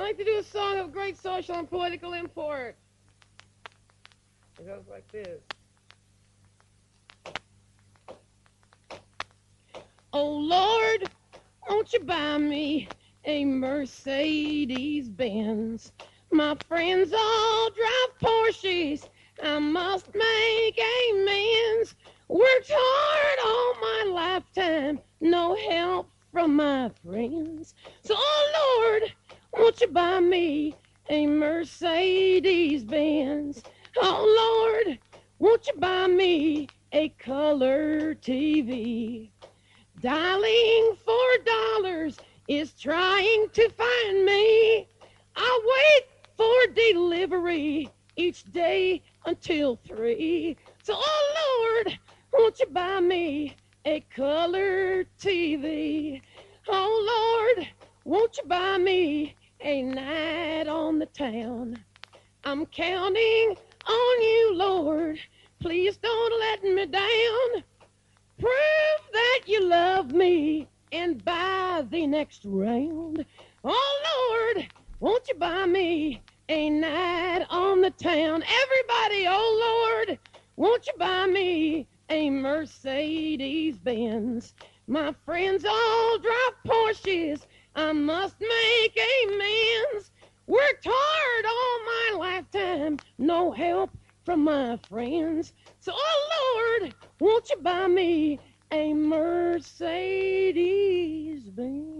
like to do a song of great social and political import. It goes like this. Oh, Lord, won't you buy me a Mercedes Benz? My friends all drive Porsches. I must make amends. Worked hard all my lifetime, no help from my friends. So, oh Lord, won't you buy me a Mercedes Benz? Oh Lord, won't you buy me a color TV? Dialing $4 is trying to find me. I wait for delivery each day until 3. So, oh Lord, won't you buy me a color TV? Oh Lord, won't you buy me a night on the town? I'm counting on you, Lord. Please don't let me down. Prove that you love me and buy the next round. Oh Lord, won't you buy me a night on the town? Everybody, oh Lord, won't you buy me a Mercedes Benz? My friends all drive Porsches. I must make amends. Worked hard all my lifetime, no help from my friends. So, oh Lord, won't you buy me a Mercedes Benz?